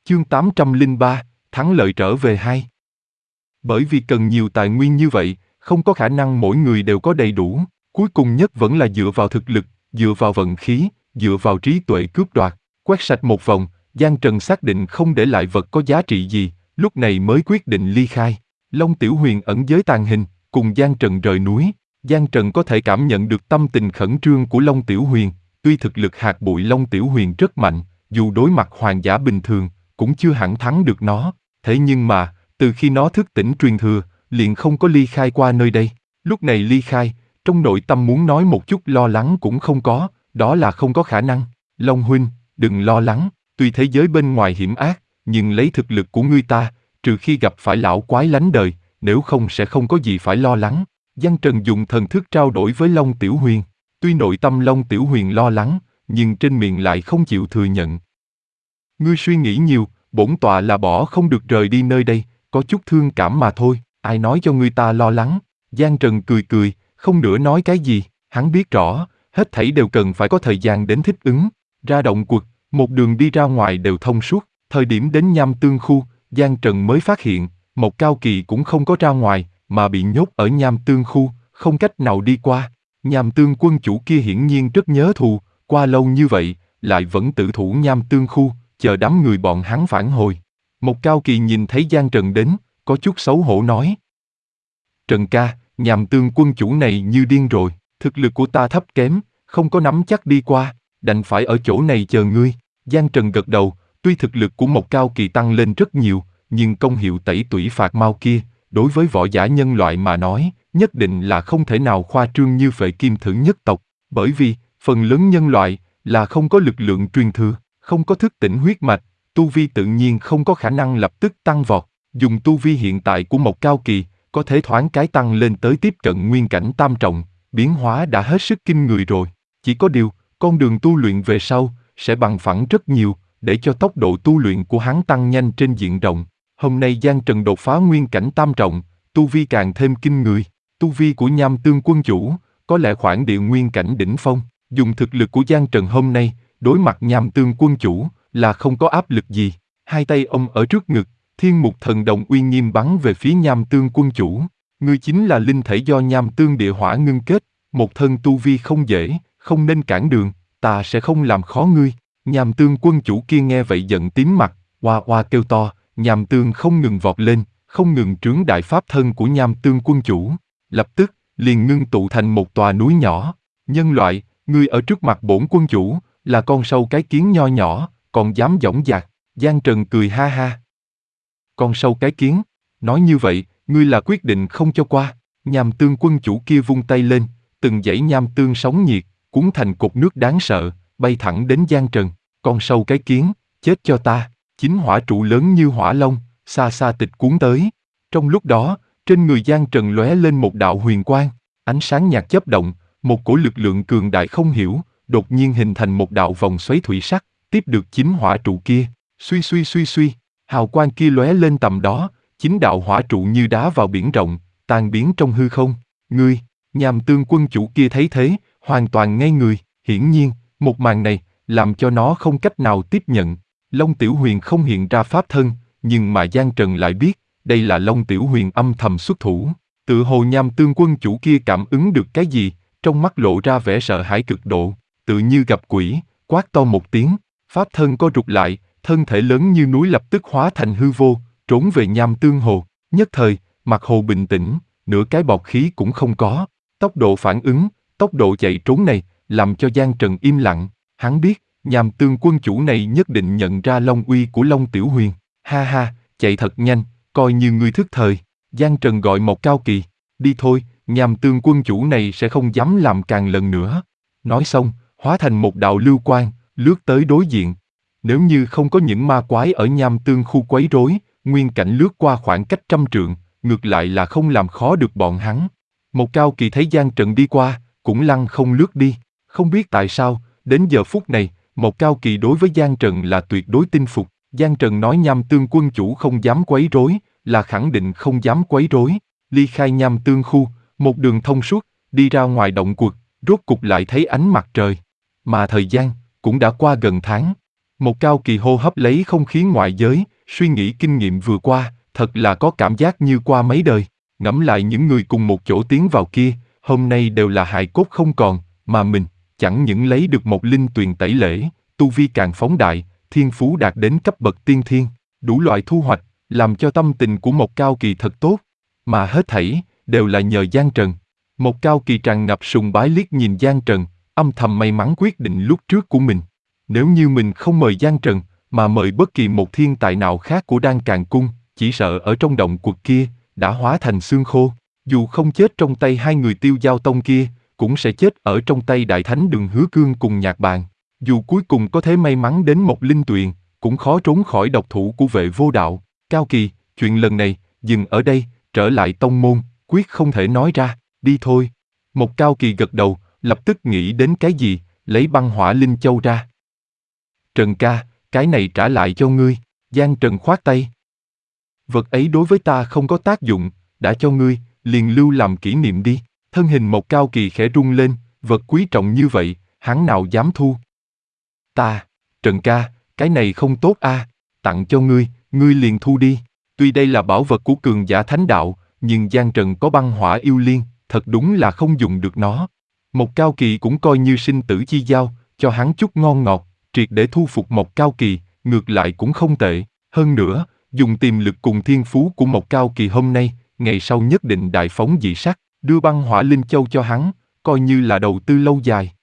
Chương 803, thắng lợi trở về 2. Bởi vì cần nhiều tài nguyên như vậy, không có khả năng mỗi người đều có đầy đủ, cuối cùng nhất vẫn là dựa vào thực lực, dựa vào vận khí, dựa vào trí tuệ cướp đoạt. Quét sạch một vòng, Giang Trần xác định không để lại vật có giá trị gì, lúc này mới quyết định ly khai. Long Tiểu Huyền ẩn giới tàng hình, cùng Giang Trần rời núi. Giang Trần có thể cảm nhận được tâm tình khẩn trương của Long Tiểu Huyền, tuy thực lực hạt bụi Long Tiểu Huyền rất mạnh, dù đối mặt hoàng giả bình thường, cũng chưa hẳn thắng được nó. Thế nhưng mà, từ khi nó thức tỉnh truyền thừa, liền không có ly khai qua nơi đây. Lúc này ly khai, trong nội tâm muốn nói một chút lo lắng cũng không có, đó là không có khả năng. Long huynh, đừng lo lắng, tuy thế giới bên ngoài hiểm ác, nhưng lấy thực lực của ngươi ta, trừ khi gặp phải lão quái lánh đời, nếu không sẽ không có gì phải lo lắng. Giang Trần dùng thần thức trao đổi với Long Tiểu Huyền. Tuy nội tâm Long Tiểu Huyền lo lắng, nhưng trên miệng lại không chịu thừa nhận. Ngươi suy nghĩ nhiều, bổn tọa là bỏ không được rời đi nơi đây, có chút thương cảm mà thôi, ai nói cho ngươi ta lo lắng. Giang Trần cười cười, không nữa nói cái gì, hắn biết rõ, hết thảy đều cần phải có thời gian đến thích ứng. Ra động quật, một đường đi ra ngoài đều thông suốt, thời điểm đến Nham Tương khu, Giang Trần mới phát hiện, Mộc Cao Kỳ cũng không có ra ngoài, mà bị nhốt ở Nham Tương khu, không cách nào đi qua. Nham Tương quân chủ kia hiển nhiên rất nhớ thù, qua lâu như vậy, lại vẫn tự thủ Nham Tương khu, chờ đám người bọn hắn phản hồi. Mộc Cao Kỳ nhìn thấy Giang Trần đến, có chút xấu hổ nói. Trần ca, Nham Tương quân chủ này như điên rồi, thực lực của ta thấp kém, không có nắm chắc đi qua, đành phải ở chỗ này chờ ngươi. Giang Trần gật đầu, tuy thực lực của Mộc Cao Kỳ tăng lên rất nhiều, nhưng công hiệu tẩy tủy phạt mau kia, đối với võ giả nhân loại mà nói, nhất định là không thể nào khoa trương như Phệ Kim Thử nhất tộc, bởi vì, phần lớn nhân loại, là không có lực lượng truyền thừa, không có thức tỉnh huyết mạch, tu vi tự nhiên không có khả năng lập tức tăng vọt, dùng tu vi hiện tại của Mộc Cao Kỳ, có thể thoáng cái tăng lên tới tiếp cận nguyên cảnh tam trọng, biến hóa đã hết sức kinh người rồi, chỉ có điều, con đường tu luyện về sau, sẽ bằng phẳng rất nhiều, để cho tốc độ tu luyện của hắn tăng nhanh trên diện rộng. Hôm nay Giang Trần đột phá nguyên cảnh tam trọng, tu vi càng thêm kinh người, tu vi của Nham Tương quân chủ, có lẽ khoảng địa nguyên cảnh đỉnh phong, dùng thực lực của Giang Trần hôm nay, đối mặt Nham Tương quân chủ, là không có áp lực gì. Hai tay ông ở trước ngực, Thiên Mục Thần Đồng uy nghiêm bắn về phía Nham Tương quân chủ. Ngươi chính là linh thể do Nham Tương địa hỏa ngưng kết, một thân tu vi không dễ, không nên cản đường, ta sẽ không làm khó ngươi. Nham Tương quân chủ kia nghe vậy giận tím mặt, oa oa kêu to. Nham Tương không ngừng vọt lên, không ngừng trướng đại pháp thân của Nham Tương quân chủ. Lập tức, liền ngưng tụ thành một tòa núi nhỏ. Nhân loại, ngươi ở trước mặt bổn quân chủ, là con sâu cái kiến nho nhỏ, còn dám dõng dạc. Giang Trần cười ha ha. Con sâu cái kiến, nói như vậy, ngươi là quyết định không cho qua. Nham Tương quân chủ kia vung tay lên, từng dãy nham tương sóng nhiệt, cuốn thành cột nước đáng sợ, bay thẳng đến Giang Trần. Con sâu cái kiến, chết cho ta. Chính hỏa trụ lớn như hỏa long, xa xa tịch cuốn tới. Trong lúc đó, trên người Giang Trần lóe lên một đạo huyền quang, ánh sáng nhạt chớp động, một cổ lực lượng cường đại không hiểu, đột nhiên hình thành một đạo vòng xoáy thủy sắc, tiếp được chính hỏa trụ kia. Suy suy suy suy, hào quang kia lóe lên tầm đó, chính đạo hỏa trụ như đá vào biển rộng, tan biến trong hư không. Ngươi, Nham Tương quân chủ kia thấy thế, hoàn toàn ngây người, hiển nhiên, một màn này, làm cho nó không cách nào tiếp nhận. Long Tiểu Huyền không hiện ra pháp thân, nhưng mà Giang Trần lại biết, đây là Long Tiểu Huyền âm thầm xuất thủ. Tự hồ Nham Tương quân chủ kia cảm ứng được cái gì, trong mắt lộ ra vẻ sợ hãi cực độ, tự như gặp quỷ, quát to một tiếng, pháp thân co rụt lại, thân thể lớn như núi lập tức hóa thành hư vô, trốn về Nham Tương hồ. Nhất thời, mặt hồ bình tĩnh, nửa cái bọt khí cũng không có. Tốc độ phản ứng, tốc độ chạy trốn này, làm cho Giang Trần im lặng. Hắn biết, Nham Tương quân chủ này nhất định nhận ra long uy của Long Tiểu Huyền. Ha ha, chạy thật nhanh, coi như ngươi thức thời. Giang Trần gọi Mộc Cao Kỳ, đi thôi, Nham Tương quân chủ này sẽ không dám làm càng lần nữa. Nói xong, hóa thành một đạo lưu quang, lướt tới đối diện. Nếu như không có những ma quái ở Nham Tương khu quấy rối, nguyên cảnh lướt qua khoảng cách 100 trượng, ngược lại là không làm khó được bọn hắn. Mộc Cao Kỳ thấy Giang Trần đi qua, cũng lăng không lướt đi. Không biết tại sao, đến giờ phút này, Mộc Cao Kỳ đối với Giang Trần là tuyệt đối tin phục. Giang Trần nói Nham Tương quân chủ không dám quấy rối, là khẳng định không dám quấy rối. Ly khai Nham Tương khu, một đường thông suốt, đi ra ngoài động quật, rốt cục lại thấy ánh mặt trời. Mà thời gian, cũng đã qua gần tháng. Một Cao Kỳ hô hấp lấy không khí ngoại giới, suy nghĩ kinh nghiệm vừa qua, thật là có cảm giác như qua mấy đời. Ngẫm lại những người cùng một chỗ tiến vào kia, hôm nay đều là hài cốt không còn, mà mình, chẳng những lấy được một linh tuyền tẩy lễ, tu vi càng phóng đại, thiên phú đạt đến cấp bậc tiên thiên, đủ loại thu hoạch, làm cho tâm tình của một Cao Kỳ thật tốt. Mà hết thảy, đều là nhờ Giang Trần. Một Cao Kỳ tràn ngập sùng bái liếc nhìn Giang Trần, âm thầm may mắn quyết định lúc trước của mình. Nếu như mình không mời Giang Trần, mà mời bất kỳ một thiên tài nào khác của Đan Càn Cung, chỉ sợ ở trong động quật kia, đã hóa thành xương khô. Dù không chết trong tay hai người Tiêu Giao Tông kia, cũng sẽ chết ở trong tay Đại Thánh Đường Hứa Cương cùng Nhạc Bàn. Dù cuối cùng có thể may mắn đến một linh tuyền, cũng khó trốn khỏi độc thủ của Vệ Vô Đạo. Cao Kỳ, chuyện lần này, dừng ở đây, trở lại tông môn, quyết không thể nói ra, đi thôi. Một Cao Kỳ gật đầu, lập tức nghĩ đến cái gì, lấy băng hỏa linh châu ra. Trần ca, cái này trả lại cho ngươi. Giang Trần khoát tay. Vật ấy đối với ta không có tác dụng, đã cho ngươi, liền lưu làm kỷ niệm đi. Thân hình một Cao Kỳ khẽ rung lên, vật quý trọng như vậy, hắn nào dám thu. Ta, Trần ca, cái này không tốt a, tặng cho ngươi, ngươi liền thu đi. Tuy đây là bảo vật của cường giả thánh đạo, nhưng Giang Trần có băng hỏa yêu liên, thật đúng là không dùng được nó. Một Cao Kỳ cũng coi như sinh tử chi giao, cho hắn chút ngon ngọt, triệt để thu phục một Cao Kỳ, ngược lại cũng không tệ. Hơn nữa, dùng tiềm lực cùng thiên phú của một Cao Kỳ hôm nay, ngày sau nhất định đại phóng dị sắc, đưa băng hỏa linh châu cho hắn, coi như là đầu tư lâu dài.